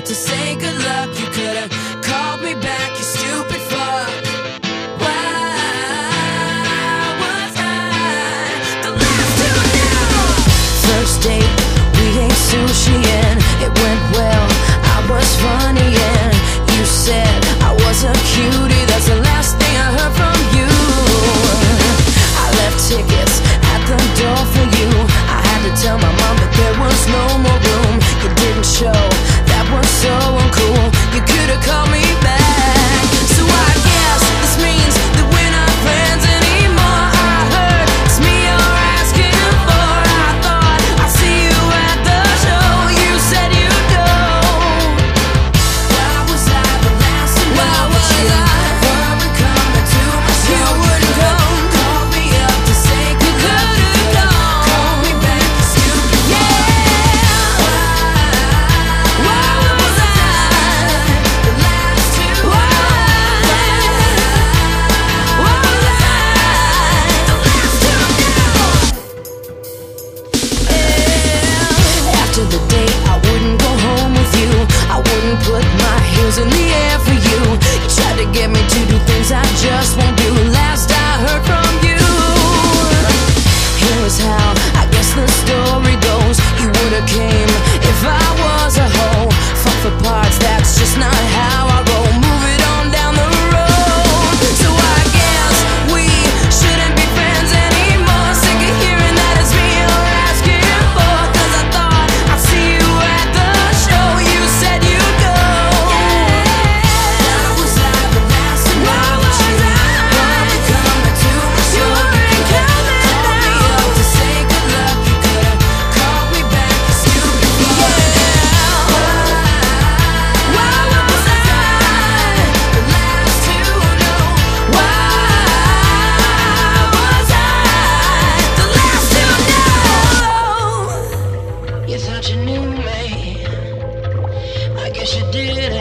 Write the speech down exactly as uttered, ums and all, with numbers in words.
to say good luck. You could've called me back, you stupid fuck. Why was I the last to know? First date, we ate sushi and it went well. I was funny and you said I was a cutie. That's the last thing I heard from you. I left tickets at the door for you. I had to tell my mom that there was no more room. You didn't show, that was so uncool. You could've called me back. So I guess this means that we're not friends anymore. I heard it's me you're asking for. I thought I'd see you at the show. You said you'd go. Why was I the last to know? Why was you I? weren't coming to my show? You wouldn't come. Call me up to say good luck. You could've called me back, you stupid. Yeah. Why was I the last to know? Why was I the last to know? Yeah. After the date, I wouldn't go home with you. I wouldn't put my heels in the air for you. You tried to get me to do things I just won't do. Last I heard from you, here is how I guess the story goes. You would've came if I was a hoe. Fuck for parts, that's just not how I roll. Move it on down the road. So I guess we shouldn't be friends anymore. Sick of hearing that it's me you're asking for. Cause I thought I'd see you at the show. You said you'd go. Why was I the last to know? Why was I? Weren't coming to my show. You could've called me up to say good luck. You could've called me back, you stupid fuck. Why was I the last to know? Why was I the last to know? You thought you knew me, I guess you didn't.